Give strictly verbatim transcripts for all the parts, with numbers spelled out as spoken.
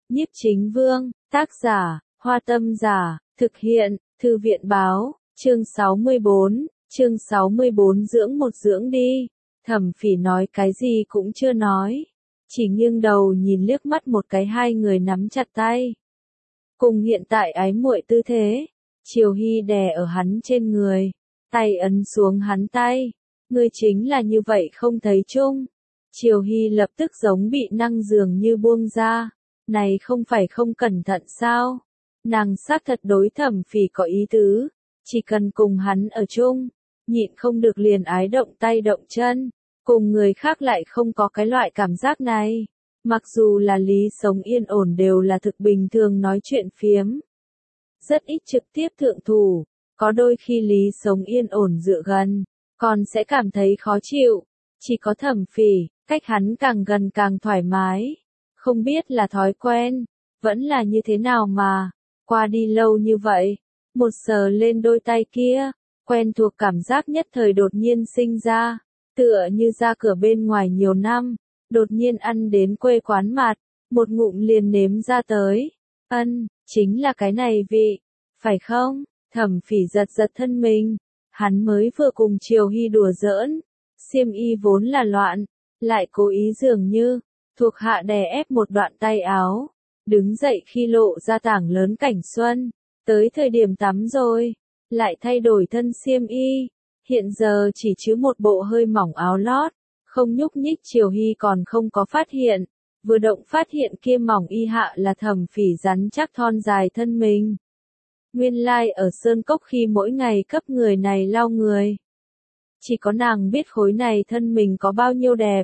Nhiếp Chính Vương, tác giả, Hoa Tâm Giả, thực hiện, Thư viện báo, chương sáu mươi bốn, chương sáu mươi bốn dưỡng một dưỡng đi. Thẩm Phỉ nói cái gì cũng chưa nói, chỉ nghiêng đầu nhìn liếc mắt một cái hai người nắm chặt tay. Cùng hiện tại ái muội tư thế, Triều Hy đè ở hắn trên người, tay ấn xuống hắn tay, ngươi chính là như vậy không thấy chung. Triều Hy lập tức giống bị năng dường như buông ra, này không phải không cẩn thận sao? Nàng xác thật đối Thẩm Phỉ có ý tứ, chỉ cần cùng hắn ở chung, nhịn không được liền ái động tay động chân, cùng người khác lại không có cái loại cảm giác này. Mặc dù là Lý sống yên ổn đều là thực bình thường nói chuyện phiếm, rất ít trực tiếp thượng thủ, có đôi khi Lý sống yên ổn dựa gần, còn sẽ cảm thấy khó chịu, chỉ có Thẩm Phỉ, cách hắn càng gần càng thoải mái, không biết là thói quen, vẫn là như thế nào mà, qua đi lâu như vậy, một sờ lên đôi tay kia, quen thuộc cảm giác nhất thời đột nhiên sinh ra, tựa như ra cửa bên ngoài nhiều năm, đột nhiên ăn đến quê quán mặt, một ngụm liền nếm ra tới, ân, chính là cái này vị, phải không? Thẩm Phỉ giật giật thân mình, hắn mới vừa cùng Triều Hy đùa giỡn, xiêm y vốn là loạn, lại cố ý dường như, thuộc hạ đè ép một đoạn tay áo, đứng dậy khi lộ ra tảng lớn cảnh xuân, tới thời điểm tắm rồi, lại thay đổi thân xiêm y, hiện giờ chỉ chứa một bộ hơi mỏng áo lót, không nhúc nhích. Triều Hy còn không có phát hiện, vừa động phát hiện kia mỏng y hạ là Thẩm Phỉ rắn chắc thon dài thân mình. Nguyên lai like ở Sơn Cốc khi mỗi ngày cấp người này lau người, chỉ có nàng biết khối này thân mình có bao nhiêu đẹp.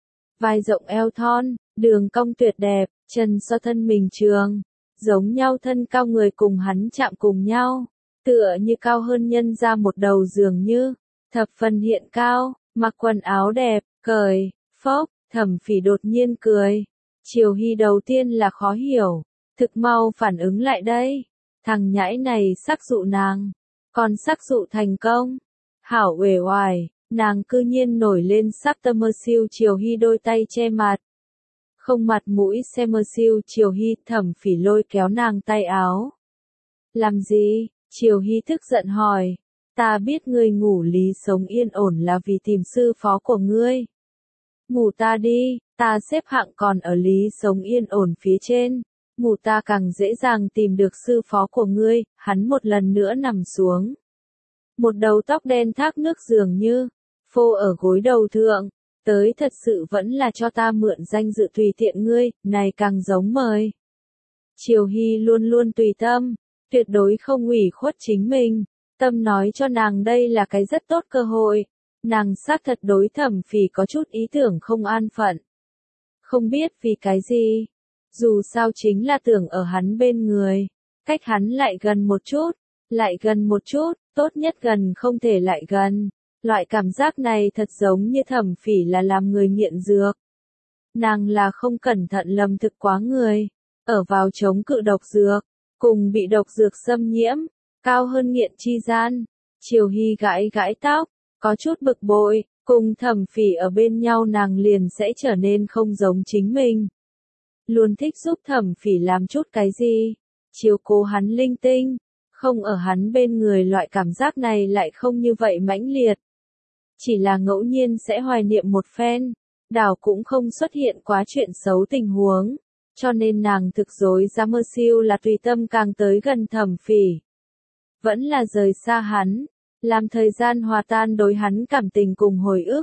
Vai rộng eo thon, đường cong tuyệt đẹp, chân so thân mình trường, giống nhau thân cao người cùng hắn chạm cùng nhau, tựa như cao hơn nhân ra một đầu dường như, thập phần hiện cao, mặc quần áo đẹp, cười, phốc, Thẩm Phỉ đột nhiên cười. Triều Hy đầu tiên là khó hiểu, thực mau phản ứng lại đây, thằng nhãi này sắc dụ nàng, còn sắc dụ thành công, hảo uể oải. Nàng cư nhiên nổi lên sắc tâm mơ siêu. Triều Hy đôi tay che mặt, không mặt mũi xem mơ siêu. Triều Hy, Thẩm Phỉ lôi kéo nàng tay áo. Làm gì? Triều Hy tức giận hỏi. Ta biết ngươi ngủ Lý sống yên ổn là vì tìm sư phó của ngươi. Ngủ ta đi, ta xếp hạng còn ở Lý sống yên ổn phía trên. Ngủ ta càng dễ dàng tìm được sư phó của ngươi. Hắn một lần nữa nằm xuống. Một đầu tóc đen thác nước dường như phô ở gối đầu thượng, tới thật sự vẫn là cho ta mượn danh dự tùy tiện ngươi, này càng giống mời. Triều Hy luôn luôn tùy tâm, tuyệt đối không ủy khuất chính mình, tâm nói cho nàng đây là cái rất tốt cơ hội, nàng xác thật đối Thẩm Phỉ có chút ý tưởng không an phận. Không biết vì cái gì, dù sao chính là tưởng ở hắn bên người, cách hắn lại gần một chút, lại gần một chút, tốt nhất gần không thể lại gần. Loại cảm giác này thật giống như Thẩm Phỉ là làm người nghiện dược. Nàng là không cẩn thận lầm thực quá người, ở vào chống cự độc dược, cùng bị độc dược xâm nhiễm, cao hơn nghiện chi gian. Triều Hy gãi gãi tóc, có chút bực bội, cùng Thẩm Phỉ ở bên nhau nàng liền sẽ trở nên không giống chính mình. Luôn thích giúp Thẩm Phỉ làm chút cái gì, chiếu cố hắn linh tinh, không ở hắn bên người loại cảm giác này lại không như vậy mãnh liệt. Chỉ là ngẫu nhiên sẽ hoài niệm một phen, đảo cũng không xuất hiện quá chuyện xấu tình huống, cho nên nàng thực dối ra mơ siêu là tùy tâm càng tới gần Thẩm Phỉ. Vẫn là rời xa hắn, làm thời gian hòa tan đối hắn cảm tình cùng hồi ức.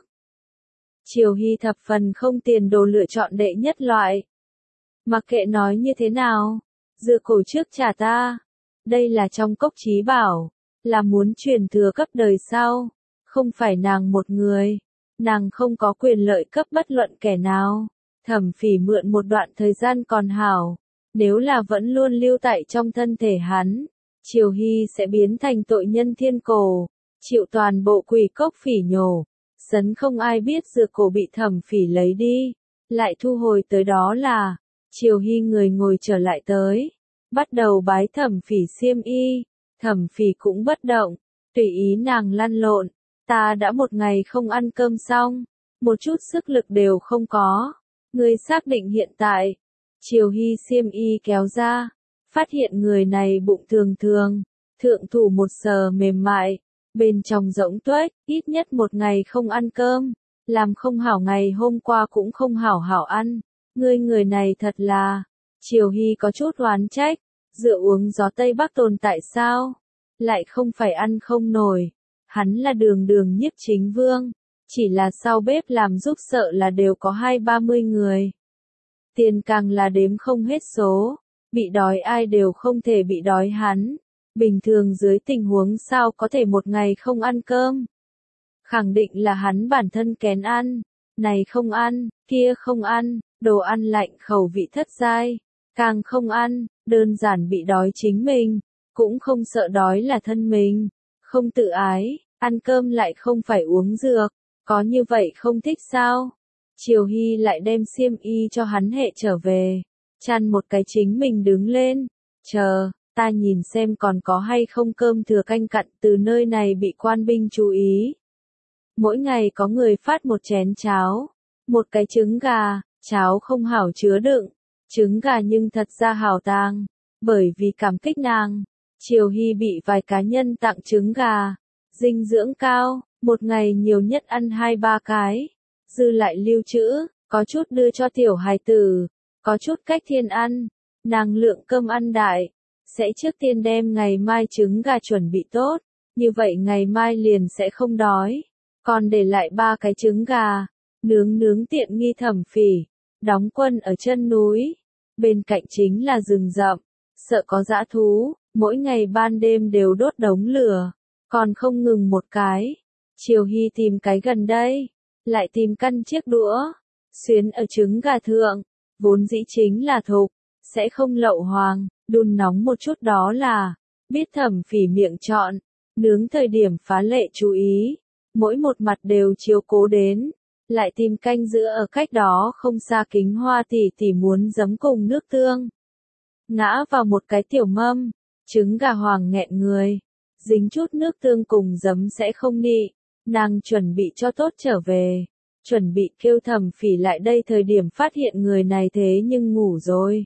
Triều Hy thập phần không tiền đồ lựa chọn đệ nhất loại. Mặc kệ nói như thế nào, dựa cổ trước trả ta, đây là trong cốc chí bảo, là muốn truyền thừa cấp đời sau. Không phải nàng một người, nàng không có quyền lợi cấp bất luận kẻ nào. Thẩm Phỉ mượn một đoạn thời gian còn hảo, nếu là vẫn luôn lưu tại trong thân thể hắn, Triều Hy sẽ biến thành tội nhân thiên cổ, chịu toàn bộ quỷ cốc phỉ nhổ, sấn không ai biết dược cổ bị Thẩm Phỉ lấy đi, lại thu hồi tới. Đó là, Triều Hy người ngồi trở lại tới, bắt đầu bái Thẩm Phỉ xiêm y, Thẩm Phỉ cũng bất động, tùy ý nàng lăn lộn. Ta đã một ngày không ăn cơm xong, một chút sức lực đều không có. Ngươi xác định hiện tại, Triều Hy xiêm y kéo ra, phát hiện người này bụng thường thường, thượng thủ một sờ mềm mại, bên trong rỗng tuếch, ít nhất một ngày không ăn cơm, làm không hảo ngày hôm qua cũng không hảo hảo ăn. Ngươi người này thật là, Triều Hy có chút oán trách, rượu uống gió Tây Bắc tồn tại sao? Lại không phải ăn không nổi. Hắn là đường đường nhiếp chính vương, chỉ là sau bếp làm giúp sợ là đều có hai ba mươi người. Tiền càng là đếm không hết số, bị đói ai đều không thể bị đói hắn. Bình thường dưới tình huống sao có thể một ngày không ăn cơm? Khẳng định là hắn bản thân kén ăn, này không ăn, kia không ăn, đồ ăn lạnh khẩu vị thất giai, càng không ăn, đơn giản bị đói chính mình, cũng không sợ đói là thân mình, không tự ái, ăn cơm lại không phải uống dược, có như vậy không thích sao? Triều Hy lại đem xiêm y cho hắn hệ trở về, chăn một cái chính mình đứng lên, chờ, ta nhìn xem còn có hay không cơm thừa canh cặn từ nơi này bị quan binh chú ý. Mỗi ngày có người phát một chén cháo, một cái trứng gà, cháo không hảo chứa đựng, trứng gà nhưng thật ra hảo tàng, bởi vì cảm kích nàng, Triều Hy bị vài cá nhân tặng trứng gà, dinh dưỡng cao, một ngày nhiều nhất ăn hai ba cái, dư lại lưu trữ, có chút đưa cho tiểu hài tử, có chút cách thiên ăn, nàng lượng cơm ăn đại, sẽ trước tiên đem ngày mai trứng gà chuẩn bị tốt, như vậy ngày mai liền sẽ không đói, còn để lại ba cái trứng gà, nướng nướng tiện nghi Thẩm Phỉ, đóng quân ở chân núi, bên cạnh chính là rừng rậm, sợ có dã thú, mỗi ngày ban đêm đều đốt đống lửa, còn không ngừng một cái. Triều Hy tìm cái gần đây, lại tìm căn chiếc đũa, xuyến ở trứng gà thượng, vốn dĩ chính là thục, sẽ không lậu hoàng, đun nóng một chút đó là, biết Thẩm Phỉ miệng chọn, nướng thời điểm phá lệ chú ý, mỗi một mặt đều chiếu cố đến, lại tìm canh giữ ở cách đó không xa Kính Hoa tỷ tỷ muốn giấm cùng nước tương. Ngã vào một cái tiểu mâm, trứng gà hoàng nghẹn người, dính chút nước tương cùng giấm sẽ không nị, nàng chuẩn bị cho tốt trở về, chuẩn bị kêu Thẩm Phỉ lại đây thời điểm phát hiện người này thế nhưng ngủ rồi.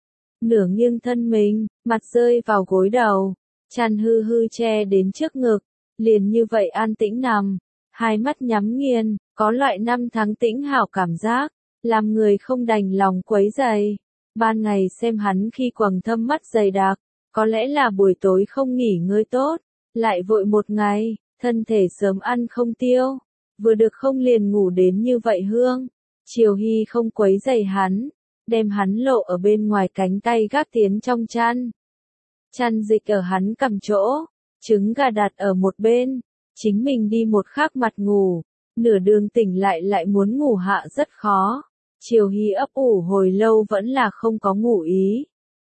Nửa nghiêng thân mình, mặt rơi vào gối đầu, chăn hư hư che đến trước ngực, liền như vậy an tĩnh nằm, hai mắt nhắm nghiền, có loại năm tháng tĩnh hảo cảm giác, làm người không đành lòng quấy rầy. Ban ngày xem hắn khi quầng thâm mắt dày đặc, có lẽ là buổi tối không nghỉ ngơi tốt, lại vội một ngày, thân thể sớm ăn không tiêu, vừa được không liền ngủ đến như vậy hương. Triều Hy không quấy rầy hắn, đem hắn lộ ở bên ngoài cánh tay gác tiến trong chăn. Chăn dịch ở hắn cầm chỗ, trứng gà đặt ở một bên, chính mình đi một khác mặt ngủ, nửa đường tỉnh lại lại muốn ngủ hạ rất khó. Triều Hy ấp ủ hồi lâu vẫn là không có ngủ ý.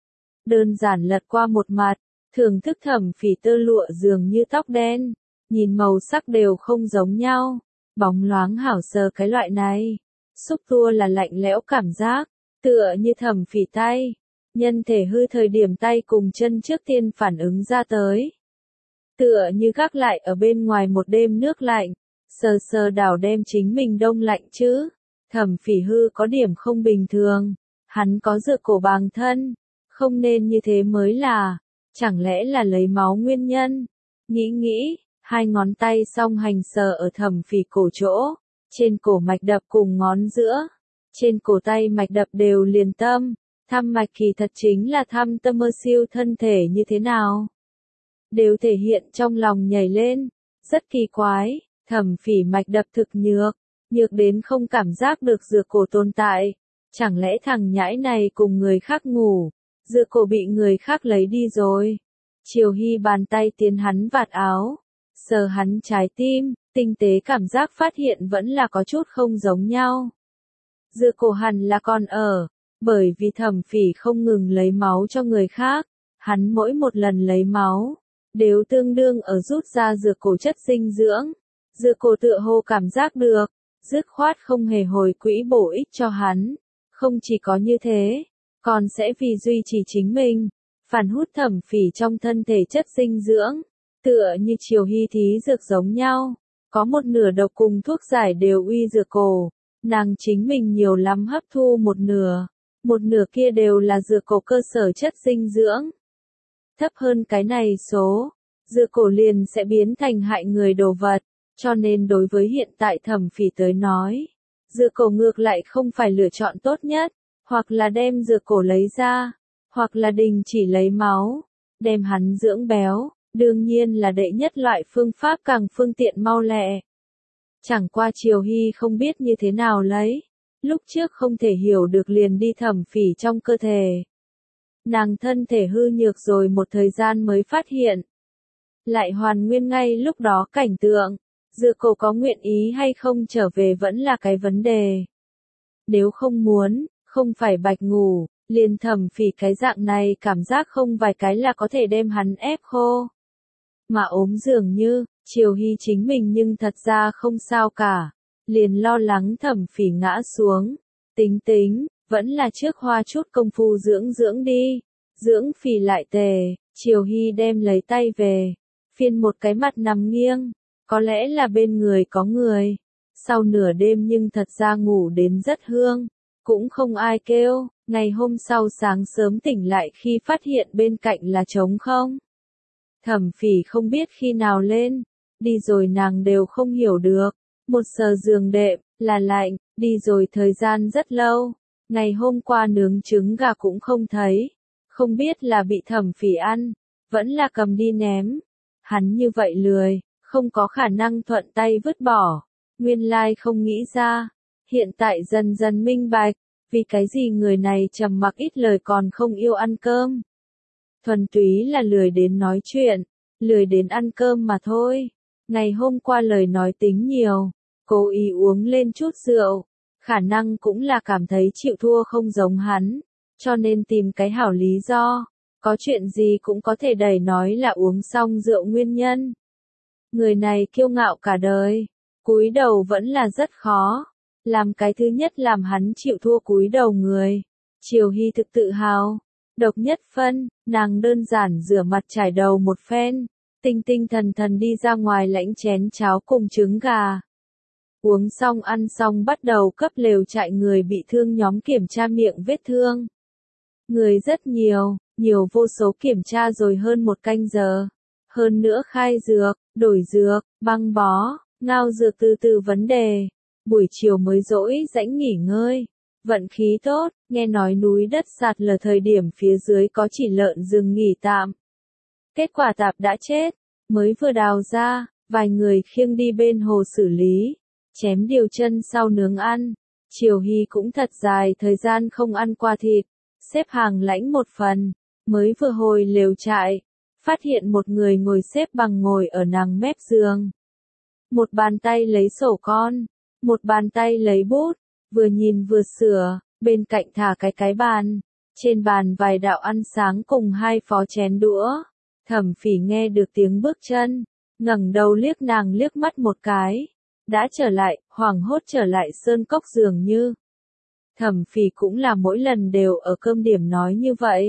Đơn giản lật qua một mặt, thưởng thức Thẩm Phỉ tơ lụa dường như tóc đen, nhìn màu sắc đều không giống nhau, bóng loáng hảo sờ cái loại này. Xúc tua là lạnh lẽo cảm giác, tựa như Thẩm Phỉ tay, nhân thể hư thời điểm tay cùng chân trước tiên phản ứng ra tới. Tựa như gác lại ở bên ngoài một đêm nước lạnh, sờ sờ đảo đem chính mình đông lạnh chứ. Thẩm Phỉ hư có điểm không bình thường, hắn có dựa cổ bằng thân, không nên như thế mới là, chẳng lẽ là lấy máu nguyên nhân. Nghĩ nghĩ, hai ngón tay song hành sờ ở Thẩm Phỉ cổ chỗ, trên cổ mạch đập cùng ngón giữa, trên cổ tay mạch đập đều liền tâm, thăm mạch kỳ thật chính là thăm tâm mơ siêu thân thể như thế nào. Đều thể hiện trong lòng nhảy lên, rất kỳ quái, Thẩm Phỉ mạch đập thực nhược, nhược đến không cảm giác được dựa cổ tồn tại, chẳng lẽ thằng nhãi này cùng người khác ngủ, dựa cổ bị người khác lấy đi rồi. Triều Hy bàn tay tiến hắn vạt áo, sờ hắn trái tim, tinh tế cảm giác phát hiện vẫn là có chút không giống nhau. Dựa cổ hẳn là còn ở, bởi vì Thẩm Phỉ không ngừng lấy máu cho người khác, hắn mỗi một lần lấy máu, đều tương đương ở rút ra dựa cổ chất dinh dưỡng. Dựa cổ tựa hồ cảm giác được, dứt khoát không hề hồi quỹ bổ ích cho hắn, không chỉ có như thế, còn sẽ vì duy trì chính mình, phản hút Thẩm Phỉ trong thân thể chất dinh dưỡng, tựa như Triều Hy thí dược giống nhau, có một nửa độc cùng thuốc giải đều uy dựa cổ, nàng chính mình nhiều lắm hấp thu một nửa, một nửa kia đều là dược cổ cơ sở chất dinh dưỡng. Thấp hơn cái này số, dược cổ liền sẽ biến thành hại người đồ vật, cho nên đối với hiện tại Thẩm Phỉ tới nói, dược cổ ngược lại không phải lựa chọn tốt nhất, hoặc là đem dược cổ lấy ra, hoặc là đình chỉ lấy máu, đem hắn dưỡng béo, đương nhiên là đệ nhất loại phương pháp càng phương tiện mau lẹ. Chẳng qua Triều Hy không biết như thế nào lấy, lúc trước không thể hiểu được liền đi Thẩm Phỉ trong cơ thể. Nàng thân thể hư nhược rồi một thời gian mới phát hiện. Lại hoàn nguyên ngay lúc đó cảnh tượng, dược cổ có nguyện ý hay không trở về vẫn là cái vấn đề. Nếu không muốn, không phải bạch ngủ, liền Thẩm Phỉ cái dạng này cảm giác không vài cái là có thể đem hắn ép khô. Mà ốm dường như, Triều Hy chính mình nhưng thật ra không sao cả, liền lo lắng Thẩm Phỉ ngã xuống. Tính tính, vẫn là trước hoa chút công phu dưỡng dưỡng đi, dưỡng phì lại tề, Triều Hy đem lấy tay về, phiên một cái mặt nằm nghiêng, có lẽ là bên người có người, sau nửa đêm nhưng thật ra ngủ đến rất hương, cũng không ai kêu, ngày hôm sau sáng sớm tỉnh lại khi phát hiện bên cạnh là trống không. Thẩm Phỉ không biết khi nào lên, đi rồi nàng đều không hiểu được, một sờ giường đệm, là lạnh, đi rồi thời gian rất lâu, ngày hôm qua nướng trứng gà cũng không thấy, không biết là bị Thẩm Phỉ ăn, vẫn là cầm đi ném. Hắn như vậy lười, không có khả năng thuận tay vứt bỏ, nguyên lai không nghĩ ra, hiện tại dần dần minh bạch, vì cái gì người này trầm mặc ít lời còn không yêu ăn cơm. Thuần túy là lười đến nói chuyện, lười đến ăn cơm mà thôi. Ngày hôm qua lời nói tính nhiều, cố ý uống lên chút rượu, khả năng cũng là cảm thấy chịu thua không giống hắn, cho nên tìm cái hảo lý do, có chuyện gì cũng có thể đẩy nói là uống xong rượu nguyên nhân. Người này kiêu ngạo cả đời, cúi đầu vẫn là rất khó, làm cái thứ nhất làm hắn chịu thua cúi đầu người. Triều Hy thực tự hào, độc nhất phân, nàng đơn giản rửa mặt trải đầu một phen, tinh tinh thần thần đi ra ngoài lãnh chén cháo cùng trứng gà. Uống xong ăn xong bắt đầu cấp lều trại người bị thương nhóm kiểm tra miệng vết thương. Người rất nhiều, nhiều vô số kiểm tra rồi hơn một canh giờ. Hơn nữa khai dược, đổi dược, băng bó, ngao dược từ từ vấn đề. Buổi chiều mới dỗi rãnh nghỉ ngơi. Vận khí tốt, nghe nói núi đất sạt lở thời điểm phía dưới có chỉ lợn rừng nghỉ tạm. Kết quả tạp đã chết, mới vừa đào ra, vài người khiêng đi bên hồ xử lý, chém điều chân sau nướng ăn. Triều Hy cũng thật dài thời gian không ăn qua thịt, xếp hàng lãnh một phần, mới vừa hồi lều trại, phát hiện một người ngồi xếp bằng ngồi ở nàng mép giường. Một bàn tay lấy sổ con, một bàn tay lấy bút, vừa nhìn vừa sửa, bên cạnh thả cái cái bàn, trên bàn vài đạo ăn sáng cùng hai phó chén đũa. Thẩm Phỉ nghe được tiếng bước chân, ngẩng đầu liếc nàng liếc mắt một cái, đã trở lại, hoảng hốt trở lại sơn cốc dường như. Thẩm Phỉ cũng là mỗi lần đều ở cơm điểm nói như vậy.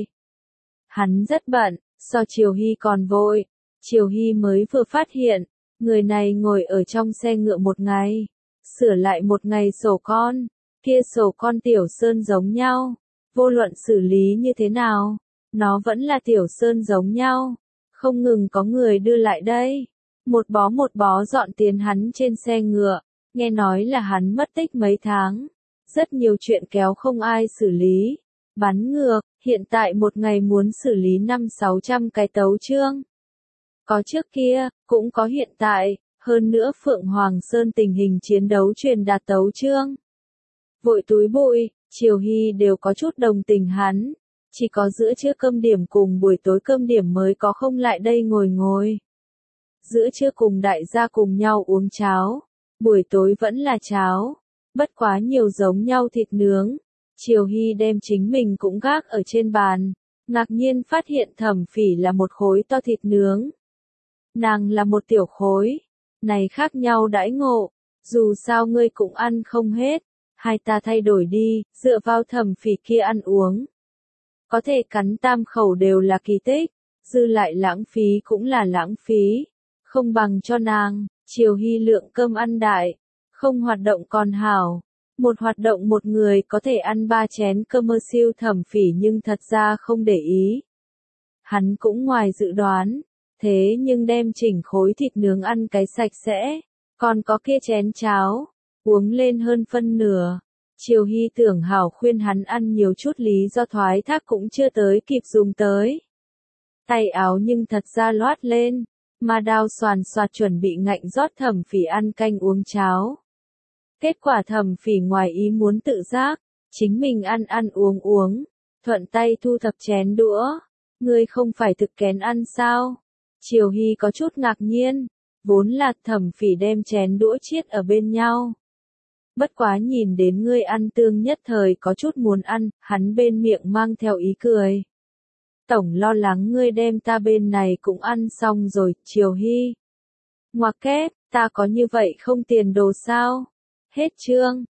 Hắn rất bận, so Triều Hy còn vội. Triều Hy mới vừa phát hiện, người này ngồi ở trong xe ngựa một ngày, sửa lại một ngày sổ con, kia sổ con tiểu sơn giống nhau, vô luận xử lý như thế nào, nó vẫn là tiểu sơn giống nhau, không ngừng có người đưa lại đây, một bó một bó dọn tiến hắn trên xe ngựa, nghe nói là hắn mất tích mấy tháng, rất nhiều chuyện kéo không ai xử lý, bắn ngược, hiện tại một ngày muốn xử lý năm sáu trăm cái tấu chương. Có trước kia, cũng có hiện tại, hơn nữa Phượng Hoàng Sơn tình hình chiến đấu truyền đạt tấu chương. Vội túi bụi, Triều Hy đều có chút đồng tình hắn, chỉ có giữa trưa cơm điểm cùng buổi tối cơm điểm mới có không lại đây ngồi ngồi. Giữa trưa cùng đại gia cùng nhau uống cháo, buổi tối vẫn là cháo, bất quá nhiều giống nhau thịt nướng. Triều Hy đem chính mình cũng gác ở trên bàn, ngạc nhiên phát hiện Thẩm Phỉ là một khối to thịt nướng. Nàng là một tiểu khối, này khác nhau đãi ngộ, dù sao ngươi cũng ăn không hết, hai ta thay đổi đi, dựa vào Thẩm Phỉ kia ăn uống. Có thể cắn tam khẩu đều là kỳ tích, dư lại lãng phí cũng là lãng phí, không bằng cho nàng. Triều Hy lượng cơm ăn đại, không hoạt động còn hảo, Một hoạt động một người có thể ăn ba chén cơm mơ siêu Thẩm Phỉ nhưng thật ra không để ý. Hắn cũng ngoài dự đoán, thế nhưng đem chỉnh khối thịt nướng ăn cái sạch sẽ, còn có kia chén cháo, uống lên hơn phân nửa. Triều Hy tưởng hảo khuyên hắn ăn nhiều chút lý do thoái thác cũng chưa tới kịp dùng tới. Tay áo nhưng thật ra loát lên, mà đao xoàn xoạt chuẩn bị ngạnh rót Thẩm Phỉ ăn canh uống cháo. Kết quả Thẩm Phỉ ngoài ý muốn tự giác, chính mình ăn ăn uống uống, thuận tay thu thập chén đũa. Ngươi không phải thực kén ăn sao? Triều Hy có chút ngạc nhiên, vốn là Thẩm Phỉ đem chén đũa chiết ở bên nhau. Bất quá nhìn đến ngươi ăn tương nhất thời có chút muốn ăn, hắn bên miệng mang theo ý cười. Tổng lo lắng ngươi đem ta bên này cũng ăn xong rồi, Triều Hy. Ngoặc kép, ta có như vậy không tiền đồ sao? Hết chương.